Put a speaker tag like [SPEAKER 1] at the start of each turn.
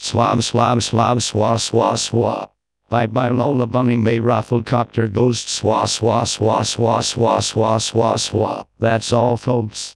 [SPEAKER 1] Swab, swab, swab, swa, swa, swa. Bye bye Lola Bunny May Rafflecopter Ghost Swa, swa, swa, swa, swa, swa, swa, swa. That's all folks.